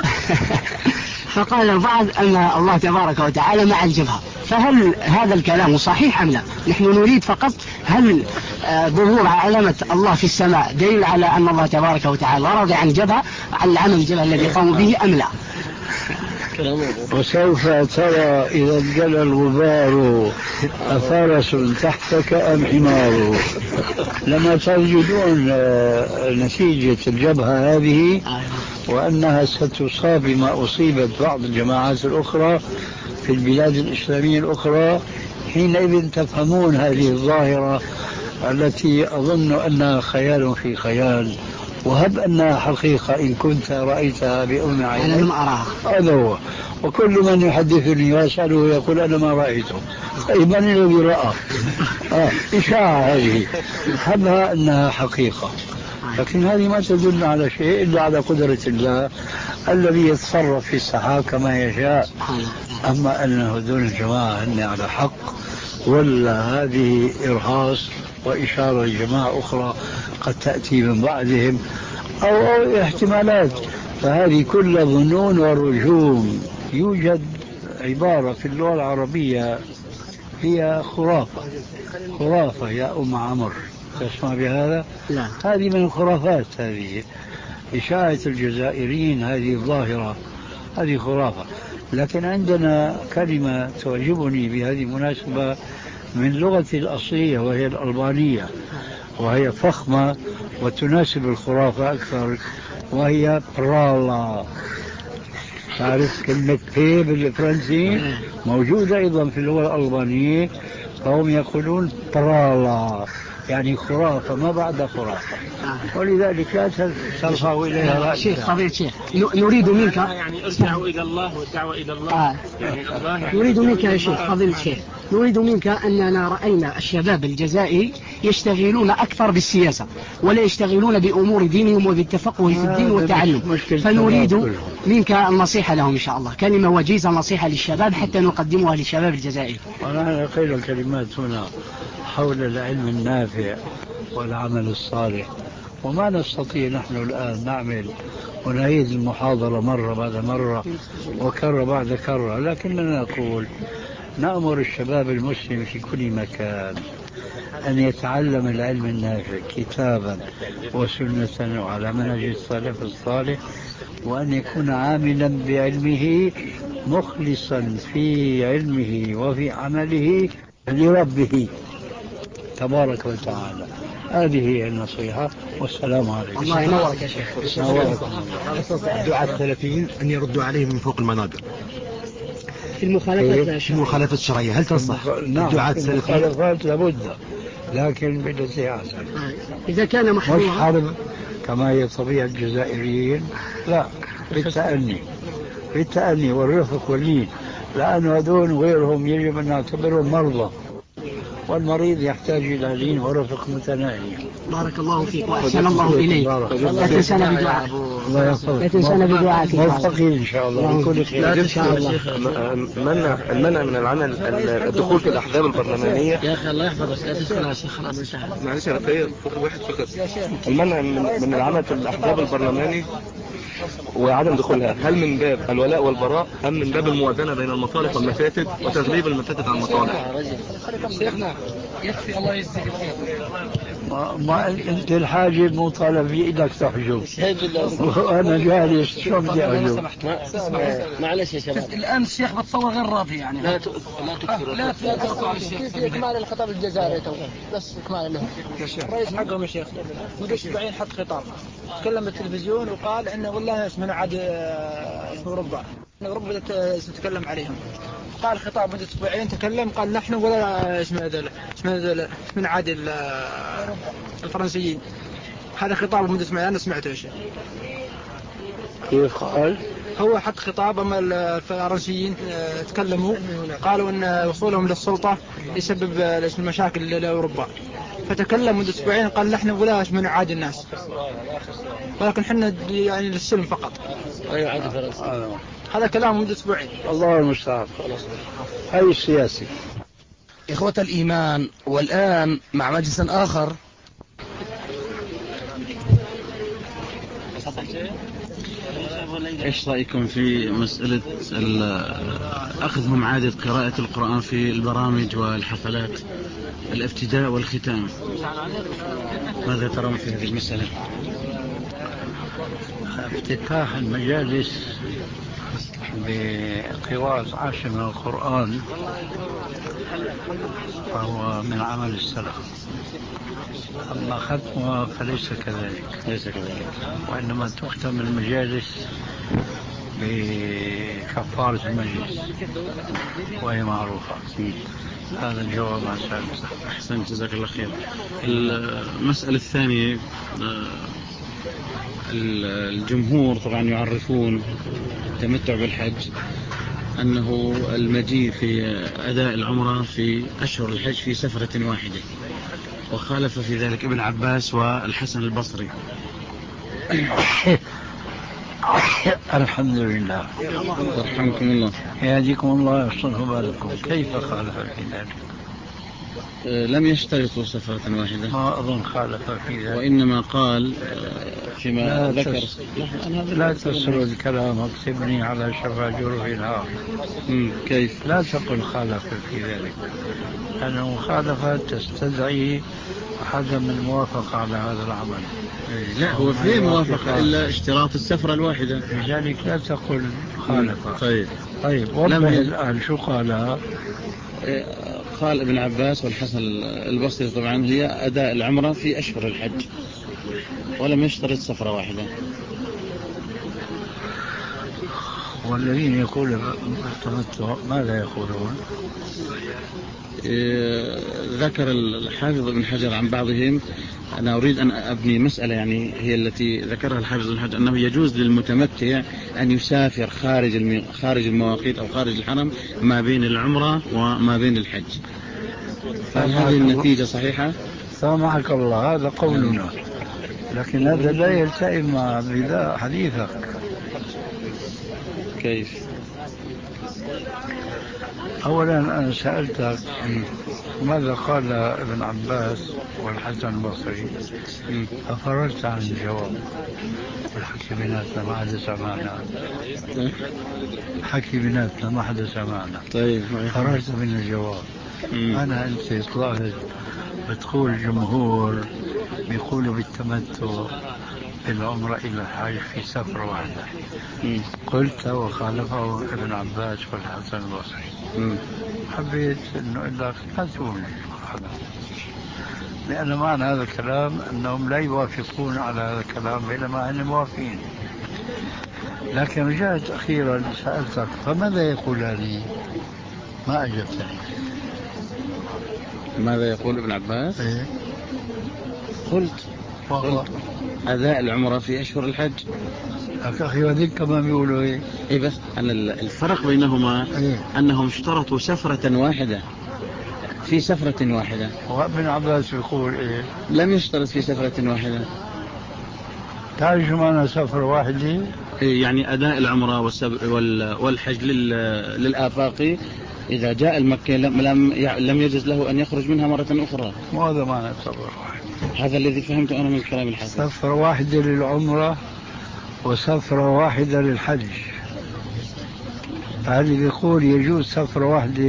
فقال البعض أن الله تبارك وتعالى مع الجبهة، فهل هذا الكلام صحيح أم لا؟ نحن نريد فقط هل آه ظهور علامة الله في السماء دليل على أن الله تبارك وتعالى راضي عن الجبهة عن العمل الجبهة الذي قاموا به أم لا؟ وسوف ترى إذا انجلى الغبار أفرس تحتك أم حمار. لما تجدون نتيجة الجبهة هذه وأنها ستصاب بما أصيبت بعض الجماعات الأخرى في البلاد الإسلامية الأخرى، حينئذ تفهمون هذه الظاهرة التي أظن أنها خيال في خيال، وهب أنها حقيقة إن كنت رأيتها بأم عينيك. أنا لم أراها. هذا هو. وكل من يحدثني ويسأله يقول أنا ما رأيته. طيب من الذي رأى؟ آه. إشاعة هذه، هبها أنها حقيقة، لكن هذه ما تدل على شيء إلا على قدرة الله الذي يتصرف في السحاب كما يشاء. أما أنه دون الجماعة أن على حق ولا هذه إرهاص وإشارة لجماعة أخرى قد تأتي من بعدهم، أو, أو احتمالات. فهذه كلها ظنون ورجوم. يوجد عبارة في اللغة العربية هي خرافة. خرافة يا أم عمر، تسمع بهذا؟ لا. هذه من الخرافات. هذه إشاعة الجزائريين، هذه ظاهرة، هذه خرافة. لكن عندنا كلمة تعجبني بهذه المناسبة من لغتي الأصلية وهي الألبانية، وهي فخمة وتناسب الخرافة أكثر، وهي برالا. تعرف كلمة بي بالفرنسي موجودة أيضا في اللغة الألبانية، فهم يقولون برالا يعني خرافة ما بعد خرافة، ولذلك لا ترفعوا إليها رأسا. شيخ فضيلة الشيخ، نريد منك يعني ارجعوا إلى الله والدعوة إلى الله. آه. يعني الله يعني نريد منك يا شيخ فضيلة الشيخ، نريد منك أننا رأينا الشباب الجزائري يشتغلون أكثر بالسياسة ولا يشتغلون بأمور دينهم وبالتفقه في الدين والتعلم، فنريد منك النصيحة لهم إن شاء الله، كلمة وجيزة نصيحة للشباب حتى نقدمها للشباب الجزائري. أنا أقول الكلمات هنا حول العلم النافع والعمل الصالح، وما نستطيع نحن الآن نعمل ونعيد المحاضرة مرة بعد مرة وكرة بعد كرة، لكننا نقول نأمر الشباب المسلم في كل مكان أن يتعلم العلم النافع كتابا وسنة وعلى منهج السلف الصالح، وأن يكون عاملا بعلمه مخلصا في علمه وفي عمله لربه تبارك وتعالى. هذه هي النصيحة، والسلام عليكم. الله ينورك يا شيخ. الدعاة السلفيين أن يردوا عليهم من فوق المنابر في المخالفات في المخالفة الشرعية، هل تنصح الدعاة السلفيين؟ المخالفات لابد، لكن بالتي أحسن. إذا كان مش محظورا حرب كما هي طبيعة الجزائريين، لا، بالتأني بالتأني والرفق واللين، لأن هذول وغيرهم يجب أن نعتبرهم مرضى، والمريض يحتاج إلى لين ورفق متناهي. بارك الله فيك وأحسن الله إليك. لا تنسانا بدعائك. الله يحفظك. لا تنسانا بدعائك. موفقين إن شاء الله بكل خير. إن شاء الله. المنع المنع من العمل الدخول في الأحزاب البرلمانية. يا أخي الله يحفظك، لا تدخل يا شيخ، خلاص انتهى. معلش أنا في واحد فقط. المنع من, من العمل في الأحزاب البرلماني وعدم دخولها، هل من باب الولاء والبراء أم من باب الموازنة بين المصالح والمفاسد وتغليب المفاسد على المصالح؟ شيخنا يكفي الله يجزيك الخير. ما, ما انت الحاجب مو طالب انك تحجب، وانا جالس شو بدي احجب؟ معلش يا شباب، الان الشيخ بتصور غير راضي يعني. لا لا تكثر لا تكثر الشيخ في اكمال الخطاب الجزائري تو، بس اكمال له. الرئيس حقهم يا شيخ مدة اسبوعين حط خطاب، تكلم بالتلفزيون وقال انه والله اسمه عاد اسمه اوروبا، ان اوروبا تتكلم عليهم. قال خطاب مدة اسبوعين تكلم قال نحن ولا اسمه هذا اسمه هذا من عاد الفرنسيين. هذا خطاب مدة اسبوعين انا سمعته يا شيخ. كيف قال؟ هو حط خطاب اما الفرنسيين تكلموا قالوا ان وصولهم للسلطة يسبب المشاكل لاوروبا، فتكلم منذ اسبوعين قال نحن ولا من عاد الناس، ولكن حنا يعني للسلم فقط. ايوه عاد فرنسا. هذا كلام منذ اسبوعين. الله المستعان. هاي السياسي. إخوة الإيمان، والآن مع مجلس آخر. ايش رايكم في مساله اخذهم عاده قراءه القران في البرامج والحفلات، الافتداء والختام؟ ماذا ترون في هذه المساله؟ افتتاح المجالس بقراءة عشر من القرآن فهو من عمل السلف، أما ختمها فليس كذلك. ليس كذلك، وإنما تختم المجالس بكفارة المجلس وهي معروفة. هذا الجواب عن سؤالك. أحسنت، جزاك الله خير. المسألة الثانية، الجمهور طبعا يعرفون التمتع بالحج أنه المجيء في أداء العمرة في أشهر الحج في سفرة واحدة، وخالف في ذلك ابن عباس والحسن البصري. الحمد لله. يرحمكم الله. يهديكم الله ويحسن بالكم. كيف خالف في ذلك؟ لم يشترطوا سفرة واحدة. ما أظن خالف في ذلك، وإنما قال فيما لا ذكر تس... لا تسرد كلامك تبني على شفا جرف نار. كيف؟ لا تقل خالف في ذلك، لأنه مخالفة تستدعي عدم الموافقة على هذا العمل. لا هو في موافقة إلا اشتراط السفرة الواحدة، لذلك لا تقل خالفة. طيب طيب وضح الآن شو قال. قال ابن عباس والحسن البصري طبعا هي أداء العمرة في أشهر الحج ولم يشترط سفرة واحدة. والذين يقولون بالتمتع ماذا يقولون؟ ذكر الحافظ ابن حجر عن بعضهم، أنا أريد أن أبني مسألة يعني هي التي ذكرها الحافظ ابن حجر، أنه يجوز للمتمتع أن يسافر خارج خارج المواقيت أو خارج الحرم ما بين العمرة وما بين الحج. فهل هذه النتيجة صحيحة؟ سامحك الله، هذا قولنا، لكن هذا لا يلتئم مع حديثك. كيف؟ أولا أنا سألتك ماذا قال ابن عباس والحسن البصري، ففررت عن الجواب. الحكي بيناتنا ما حدا سمعنا، حكي بيناتنا ما حدا سمعنا. طيب فررت من الجواب. أنا أنت طلعت بتقول الجمهور بيقولوا بالتمتع العمرة إلى الحج في سفرة واحدة. مم. قلت وخالفه ابن عباس والحسن البصري. حبيت أنه إلا لا تقول هذا، لأن معنى هذا الكلام أنهم لا يوافقون على هذا الكلام بينما هم موافقين. لكن رجعت أخيرا سألتك فماذا يقولان؟ ما أجبتني. ماذا يقول ابن عباس؟ إيه؟ قلت قلت أداء العمرة في أشهر الحج. أخي وذيك كمان بيقولوا إيه؟ إيه بس أن الفرق بينهما إيه؟ أنهم اشترطوا سفرة واحدة في سفرة واحدة، وابن عباس يقول إيه؟ لم يشترط في سفرة واحدة. تعرف شو معنى سفرة واحدة؟ إيه يعني أداء العمرة والحج للآفاقي إذا جاء المكة لم لم يجوز له أن يخرج منها مرة أخرى. وهذا معنى سفرة واحدة. هذا الذي فهمته أنا من كلام الحافظ. سفرة واحدة للعمرة وسفرة واحدة للحج. فهذا بيقول يجوز سفرة واحدة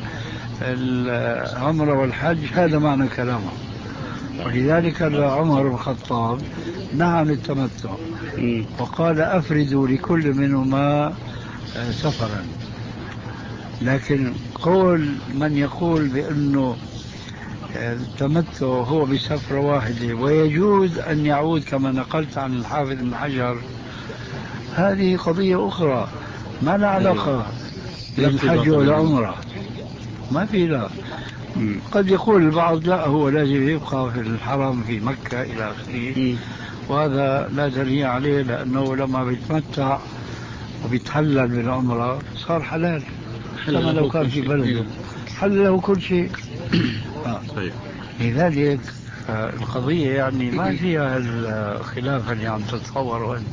للعمرة والحج، هذا معنى كلامه. ولذلك عمر بن الخطاب نهى عن التمتع وقال أفردوا لكل منهما سفرا. لكن قول من يقول بأنه التمتع هو بسفرة واحدة ويجوز أن يعود كما نقلت عن الحافظ بن حجر، هذه قضية أخرى ما لها علاقة بالحج والعمرة، ما في. لا قد يقول البعض لا هو لازم يبقى في الحرم في مكة إلى آخره، وهذا لا دليل عليه، لأنه لما بيتمتع وبيتحلل بالعمرة صار حلال كما لو كان في بلده، حل له كل شيء. آه. لذلك القضية يعني ما فيها الخلاف اللي عم تتصوره أنت.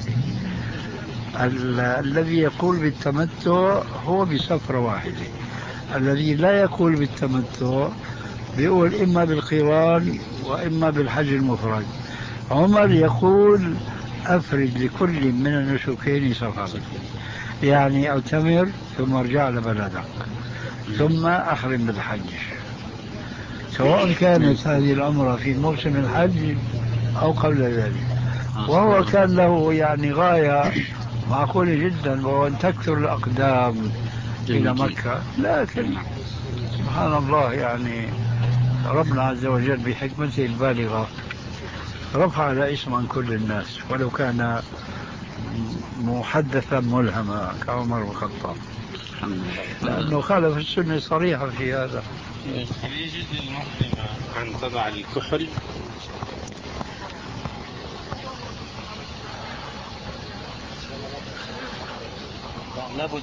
الذي يقول بالتمتع هو بسفرة واحدة، الذي لا يقول بالتمتع بيقول إما بالقران وإما بالحج المفرد. عمر يقول أفرد لكل من النسكين سفرا، يعني أعتمر ثم ارجع لبلدك ثم أحرم بالحج، سواء كانت هذه العمرة في موسم الحج أو قبل ذلك. وهو كان له يعني غاية معقولة جدا، وهو أن تكثر الأقدام إلى مكة. لكن سبحان الله يعني ربنا عز وجل بحكمته البالغة رفع الاسم عن كل الناس ولو كان محدثا ملهما كعمر بن الخطاب، لأنه خالف السنة صريحة في هذا. هل يجوز للمحرمة أن تضع الكحل؟ لابد.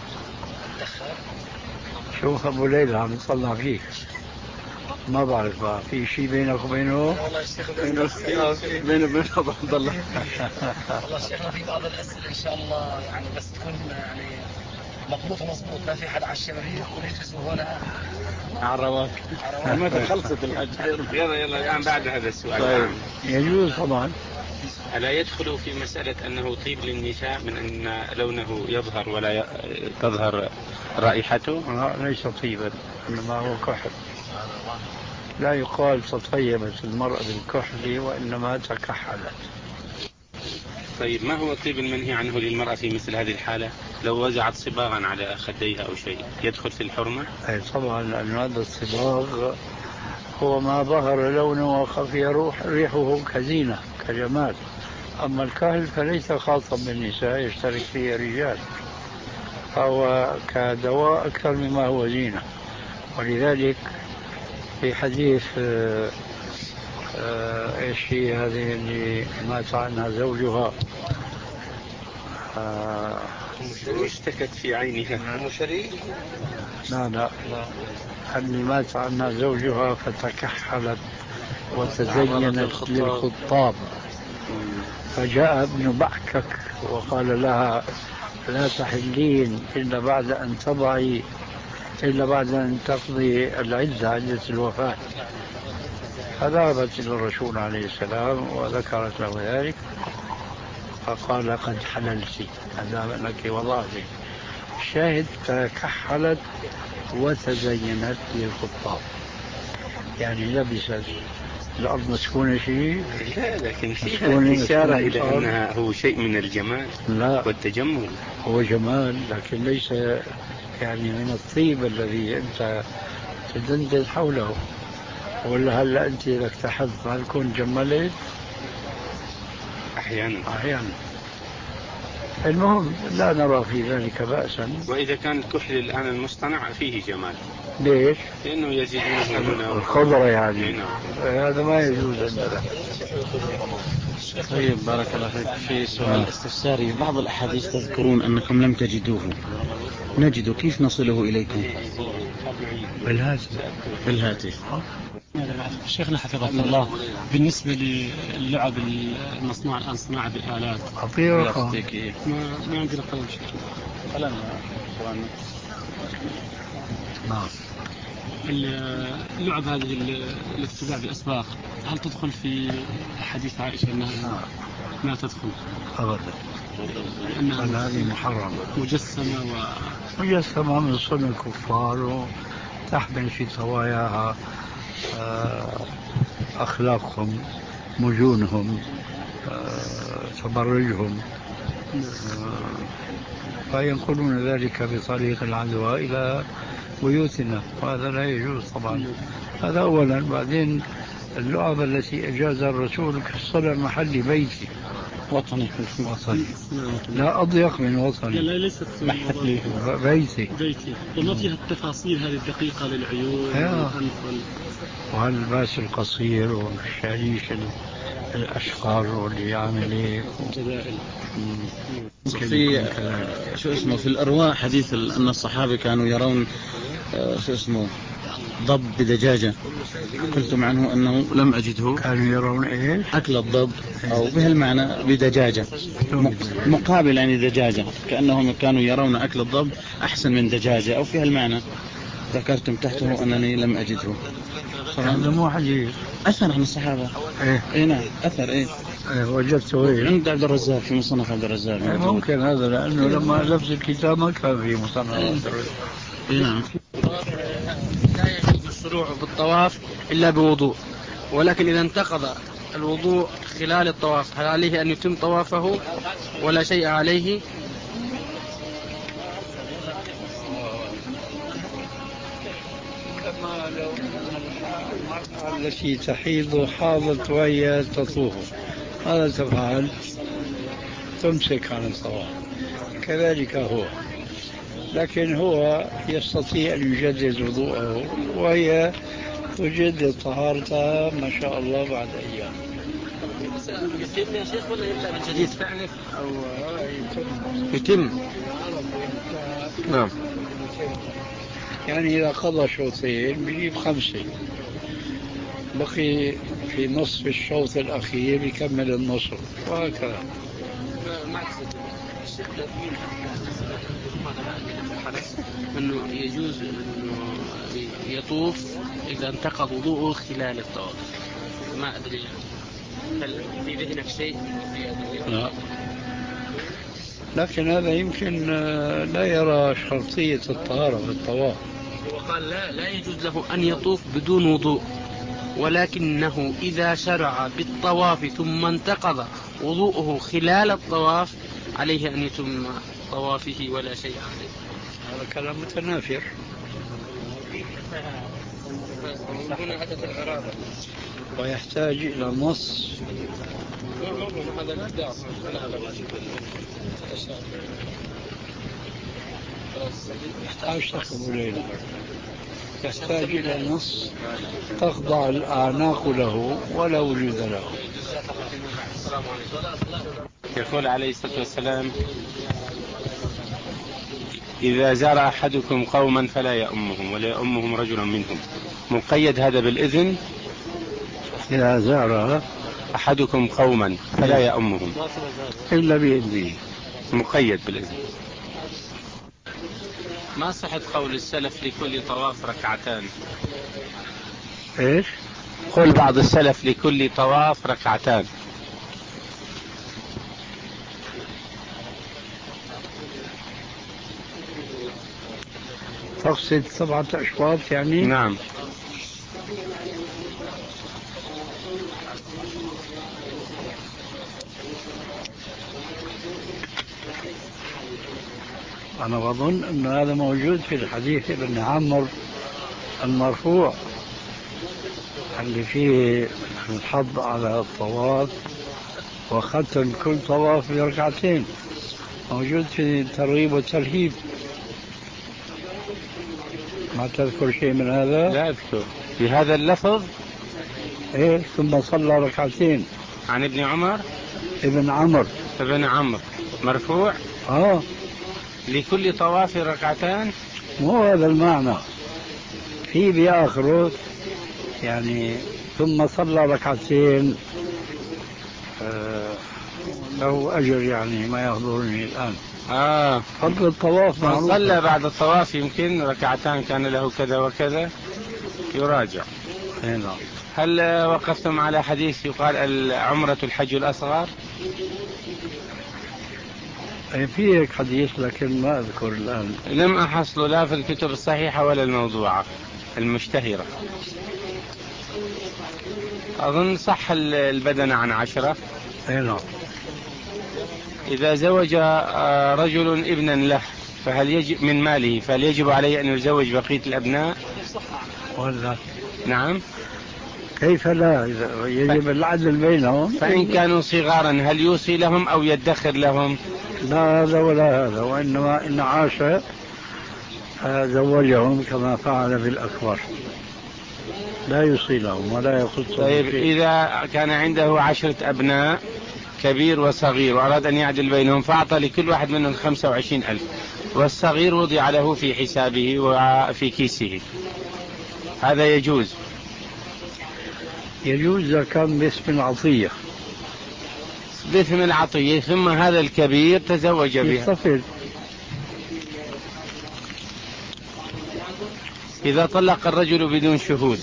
شوف أبو ليلى عم يطلع فيك، ما بعرف بقى في شيء بينك وبينه؟ والله الشيخ بينه وبينه عبد الله. والله شيخنا في بعض الأسئلة إن شاء الله يعني بس تكون يعني مضبوط مضبوط، ما في حد على الشبابيك ونحجزوا هنا عرواك. متى خلصت الحج؟ يلا يلا الآن بعد هذا السؤال. طيب يجوز طبعا. ألا يدخل في مسألة أنه طيب للنساء من أن لونه يظهر ولا ي... تظهر رائحته؟ لا ليس طيبا، إنما هو كحل. لا يقال تطيبت المرأة بالكحل وإنما تكحلت. طيب ما هو الطيب المنهي عنه للمرأة في مثل هذه الحالة؟ لو وزعت صباغا على خديها أو شيء يدخل في الحرمة؟ أي طبعا، لأن هذا الصباغ هو ما ظهر لونه وخفي روح ريحه كزينة كجمال. أما الكحل فليس خاصا بالنساء، يشترك فيه الرجال، فهو كدواء أكثر مما هو زينة. ولذلك في حديث آه آه ايش هي هذه اللي مات عنها زوجها آه اشتكت في عينها مشري؟ لا لا لا اللي مات عنها زوجها فتكحلت وتزينت للخطاب، فجاء ابن بعكك وقال لها لا تحلين إلا بعد أن تضعي إلا بعد أن تقضي العدة، عدة الوفاة. فذهبت إلى الرسول عليه السلام وذكرت له ذلك، فقال قد حللت، هذا لك وضعتي. الشاهد تكحلت وتزينت للخطاب، يعني لبست الأرض مسكونة شيء، لا لكن فيها إشارة إلى أنها هو شيء من الجمال لا والتجمل. هو جمال لكن ليس يعني من الطيب الذي أنت تدندن حوله. ولا هلا أنت لك تحت هل كنت جملت؟ أحيانا أحيانا. المهم لا نرى في ذلك بأسا. وإذا كان الكحل الآن المصطنع فيه جمال، ليش؟ لأنه يزيدونه هنا الخضرة يعني، هذا ما يجوز عندنا. طيب بارك الله فيك. في سؤال استفساري، بعض الأحاديث تذكرون أنكم لم تجدوه، نجد، كيف نصله إليكم؟ بالهاتف. بالهاتف. شيخنا حفظك الله، بالنسبة للعب المصنوعة الآن صناعة بالآلات، أعطيه ما, ما عندي رقم شيخ. قلم. نعم. اللعب هذه التي تباع بأسواق هل تدخل في حديث عائشة أنها ما تدخل؟ أبدا، لأنها هذه محرمة، مجسمة و... مجسمة من صنع الكفار، وتحمل في طواياها أخلاقهم، مجونهم، تبرجهم، فينقلون ذلك بطريق العدوى إلى بيوتنا، وهذا لا يجوز طبعا. هذا أولا. بعدين اللعب التي أجاز الرسول كالصلاة المحلي بيتي وطني وطني لا أضيق من وطني، لا ليست محلي بيتي بيتي وما فيها التفاصيل هذه الدقيقة للعيون والأنف وال... وهالباس القصير والشاليش الأشقر واللي يعمل هيك في شو اسمه في الأرواح حديث أن الصحابة كانوا يرون شو اسمه ضب بدجاجة، قلتم عنه أنه لم أجده. كانوا يرون إيش؟ أكل الضب أو بهالمعنى بدجاجة مقابل يعني دجاجة، كأنهم كانوا يرون أكل الضب أحسن من دجاجة أو في هالمعنى. ذكرتم تحته أنني لم أجده. هذا مو حديث، أثر عن الصحابة. إيه إيه نعم أثر. إيه, إيه وجدته إيه؟ عند عبد الرزاق في مصنف عبد الرزاق. إيه ممكن هذا، لأنه لما لفظ الكتاب ما كان في مصنف عبد الرزاق. إيه نعم. لا يجوز الشروع بالطواف إلا بوضوء، ولكن إذا انتقض الوضوء خلال الطواف هل عليه أن يتم طوافه ولا شيء عليه؟ كما لو المرأة التي تحيض حاضت وهي تطوف، ماذا تفعل؟ تمسك عن الطواف، كذلك هو، لكن هو يستطيع أن يجدد وضوءه وهي تجدد طهارتها ما شاء الله بعد أيام. يتم يا شيخ ولا يبدأ من جديد فعلا أو يتم يتم نعم. يعني إذا قضى شوطين بيجيب خمسة، بقي في نصف الشوط الأخير يكمل النصف وهكذا. ما أقصد الشيخ أنه يجوز أنه يطوف إذا انتقض وضوءه خلال الطواف. ما أدري هل في ذهنك شيء؟ لا، لكن هذا يمكن لا يرى شرطية الطهارة في الطواف. وقال لا لا يجوز له أن يطوف بدون وضوء، ولكنه إذا شرع بالطواف ثم انتقض وضوءه خلال الطواف عليه أن يتم طوافه ولا شيء عليه. هذا كلام متنافر. هنا أتت الإرادة ويحتاج إلى نص. هذا الإبداع. يحتاج تقبل يحتاج إلى نص تخضع الأعناق له ولا وجود له. يقول عليه الصلاة والسلام: إذا زار أحدكم قوما فلا يؤمهم ولا يؤمهم رجل منهم. مقيد هذا بالإذن؟ إذا زار أحدكم قوما فلا يؤمهم إلا بإذنه. مقيد بالإذن. ما صحة قول السلف لكل طواف ركعتان؟ إيش؟ قول بعض السلف لكل طواف ركعتان. تقصد سبعة أشواط يعني؟ نعم. أنا بظن أن هذا موجود في الحديث ابن عمرو المرفوع اللي فيه الحض على الطواف وختم كل طواف بركعتين، موجود في الترغيب والترهيب. ما تذكر شيء من هذا؟ لا أذكر في هذا اللفظ. إيه، ثم صلى ركعتين. عن ابن عمر؟ ابن عمرو ابن عمرو مرفوع. آه لكل طواف ركعتان. مو هذا المعنى، في بآخره يعني ثم صلى ركعتين آه له أجر، يعني ما يحضرني الآن. آه فضل الطواف من صلى بعد الطواف يمكن ركعتان كان له كذا وكذا، يراجع. هنا. هل وقفتم على حديث يقال العمرة الحج الأصغر؟ في هيك حديث لكن ما أذكر الآن. لم أحصل لا في الكتب الصحيحة ولا الموضوعة المشتهرة. أظن صح البدن عن عشرة. هنا. إذا زوج رجل ابنا له فهل يجب من ماله فهل يجب عليه أن يزوج بقية الأبناء؟ ولا نعم. كيف لا؟ يجب العدل بينهم. فإن كانوا صغارا هل يوصي لهم أو يدخر لهم؟ لا هذا ولا هذا، وإنما إن عاش زوجهم كما فعل بالأكبر، لا يوصي لهم ولا يخصهم. طيب إذا كان عنده عشرة أبناء كبير وصغير وأراد أن يعدل بينهم فأعطى لكل واحد منهم خمسة وعشرين ألف، والصغير وضع له في حسابه وفي كيسه، هذا يجوز؟ يجوز إذا كان باسم العطية. باسم العطية ثم هذا الكبير تزوج بها. يستفيد. إذا طلق الرجل بدون شهود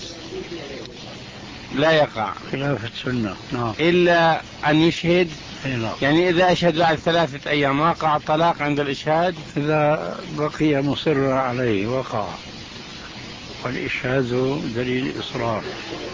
لا يقع خلاف السنة. نعم. إلا أن يشهد. نعم. يعني إذا أشهد بعد ثلاثة أيام وقع الطلاق عند الإشهاد. إذا بقي مصرا عليه وقع، والإشهاد دليل إصرار.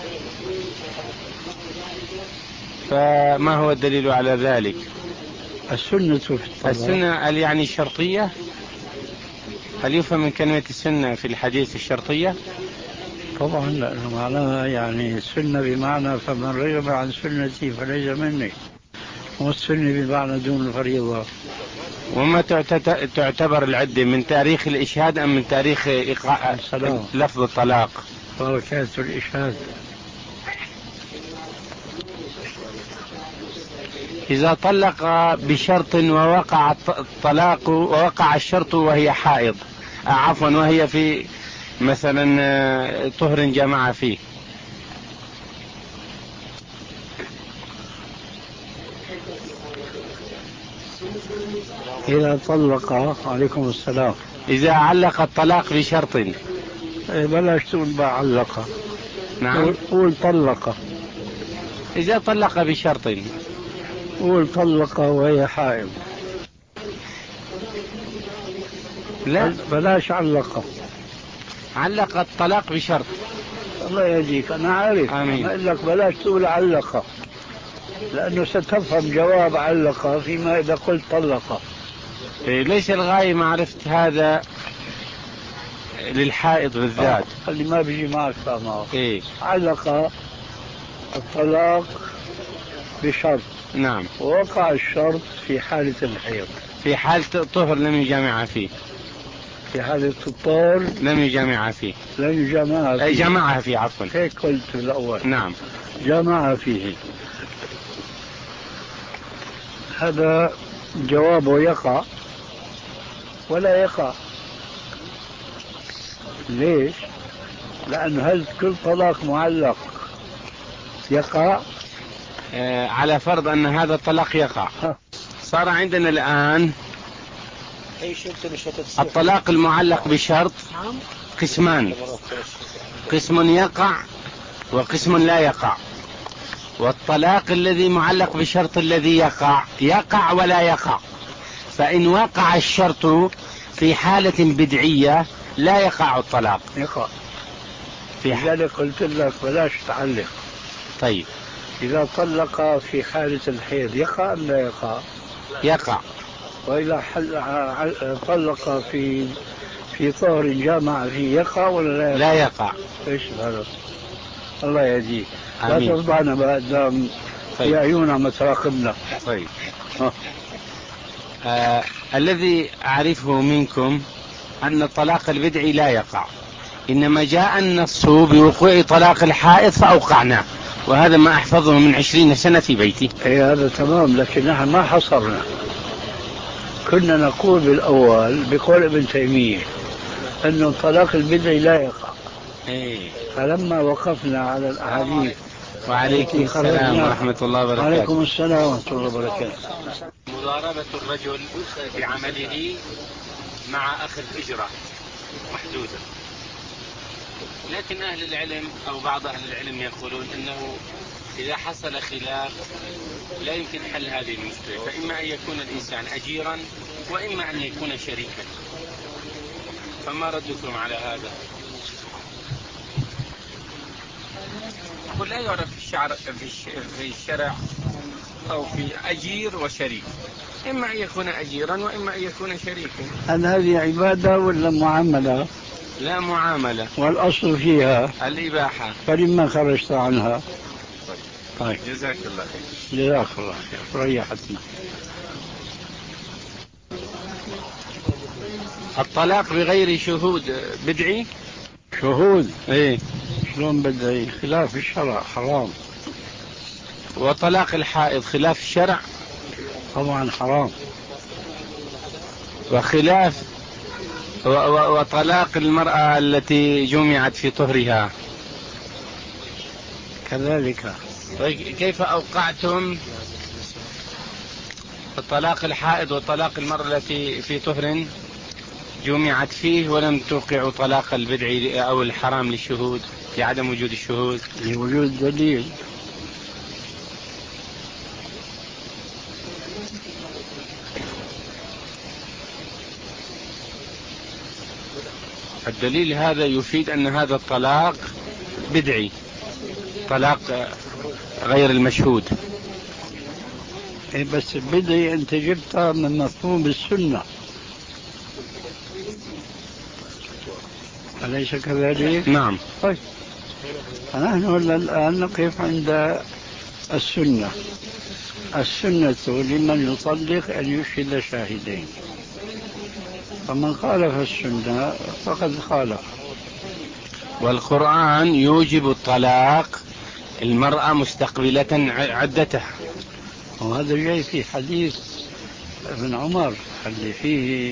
فما هو الدليل على ذلك؟ السنة في الطلاق. السنة يعني الشرطية. هل يفهم من كلمة السنة في الحديث الشرطية؟ طبعا، لأنه معناها يعني السنة بمعنى فمن رغب عن سنتي فليس مني، والسنة بمعنى دون الفريضة. وما تعتبر العدة من تاريخ الإشهاد أم من تاريخ إيقاع لفظ الطلاق؟ بركات الإشهاد. إذا طلق بشرط ووقع الطلاق ووقع الشرط وهي حائض، عفوا وهي في مثلا طهر جمع فيه، إذا طلق عليكم السلام إذا علق الطلاق بشرط. إيه بلاش تقول بعلق. نعم. قول طلق. إذا طلق بشرط. قول طلق وهي حائض. لا بلاش علق. علق الطلاق بشرط. الله يهديك أنا عارف. آمين. أقول لك بلاش تقول علق، لأنه ستفهم جواب علق فيما إذا قلت طلق. إيه ليش الغاية معرفة هذا للحائض بالذات؟ آه. اللي ما بيجي معك فهمه. إيه علق الطلاق بشرط. نعم. ووقع الشرط في حالة الحيض. في حالة الطهر لم يجامع فيه. في حالة الطهر لم يجامع فيه. لم يجامع فيه. جمعها فيه عفوا. هيك قلت في الأول. نعم. جامع فيه. هذا جوابه يقع ولا يقع. ليش؟ لأن هل كل طلاق معلق يقع؟ آه على فرض أن هذا الطلاق يقع. ها. صار عندنا الآن الطلاق المعلق بشرط قسمان، قسم يقع وقسم لا يقع. والطلاق الذي معلق بشرط الذي يقع يقع ولا يقع. فإن وقع الشرط في حالة بدعية لا يقع الطلاق. يقع. في لذلك قلت لك بلاش تعلق. طيب إذا طلق في حالة الحيض يقع أم لا يقع؟ يقع. وإذا حل... طلق في في طهر جامع فيه يقع ولا لا يقع؟ لا يقع. ايش هذا؟ الله يهديك. لا تفضحنا بقدام طيب. في عيوننا متراقبنا. طيب. آه الذي أعرفه منكم أن الطلاق البدعي لا يقع، إنما جاء النص بوقوع طلاق الحائض فأوقعناه، وهذا ما أحفظه من عشرين سنة في بيتي. إيه هذا تمام، لكن نحن ما حصرنا. كنا نقول بالأول بقول ابن تيمية أنه الطلاق البدعي لا يقع. إيه. فلما وقفنا على الأحاديث. وعليكم السلام ورحمة الله وبركاته. وعليكم السلام ورحمة الله وبركاته. مضاربة الرجل في عمله مع أخذ أجرة محدودة، لكن أهل العلم أو بعض أهل العلم يقولون أنه إذا حصل خلاف لا يمكن حل هذه المشكلة، فإما أن يكون الإنسان أجيرا وإما أن يكون شريكا. فما ردكم على هذا؟ لا يعرف في الشعر في الشرع أو في أجير وشريك، إما أن يكون أجيرا وإما أن يكون شريكا. هل هذه عبادة ولا معاملة؟ لا معاملة، والأصل فيها الإباحة. فلما خرجت عنها؟ طيب جزاك الله خير. جزاك الله خير، ريحتنا. الطلاق بغير شهود بدعي؟ شهود؟ ايه. شلون بدعي؟ خلاف الشرع، حرام. وطلاق الحائض خلاف الشرع؟ طبعا حرام. وخلاف و... و... وطلاق المرأة التي جمعت في طهرها كذلك. طيب كيف أوقعتم طلاق الحائض وطلاق المرأة التي في طهر جمعت فيه ولم توقعوا طلاق البدع أو الحرام للشهود لعدم وجود الشهود؟ لوجود دليل. الدليل هذا يفيد أن هذا الطلاق بدعي، طلاق غير المشهود. إيه بس البدعي أنت جبتها من مفهوم السنة، أليس كذلك؟ نعم. طيب فنحن الآن نقف عند السنة. السنة لمن يطلق أن يشهد شاهدين، فمن خالف السنة فقد خالف. والقرآن يوجب الطلاق المرأة مستقبلة عدتها، وهذا جاي في حديث ابن عمر اللي فيه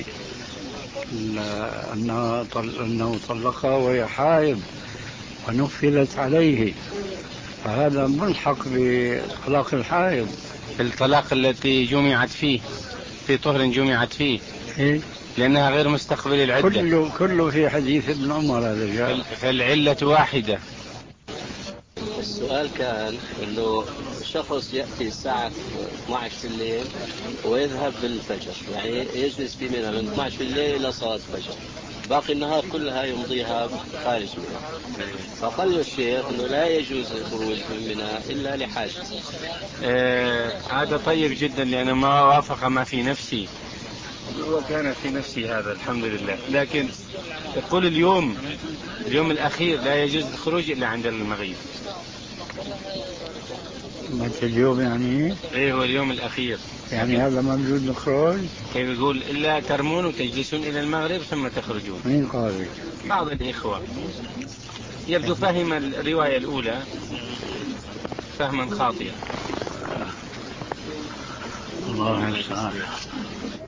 أنه طلقها وهي حائض ونفلت عليه، فهذا ملحق بطلاق الحائض. الطلاق التي جمعت فيه في طهر جمعت فيه. إيه؟ لأنها غير مستقبل العدة. كله كله في حديث ابن عمر هذا جاء. فالعلة واحدة. السؤال كان انه شخص ياتي الساعه اثني عشر في الليل ويذهب بالفجر، يعني يجلس في منى من اثني عشر في الليل الى صلاه الفجر، باقي النهار كلها يمضيها خارج منى. فقال الشيخ انه لا يجوز الخروج من منى الا لحاجه. آه هذا طيب جدا، لأنه ما وافق ما في نفسي، وكان في نفسي هذا الحمد لله. لكن يقول اليوم اليوم الأخير لا يجوز الخروج إلا عند المغيب. اليوم يعني ايه هو اليوم الأخير، يعني هذا ممنوع الخروج. كيف يقول إلا ترمون وتجلسون إلى المغرب ثم تخرجون. مين قال؟ بعض الإخوة يبدو فهم الرواية الأولى فهما خاطئا. الله المستعان.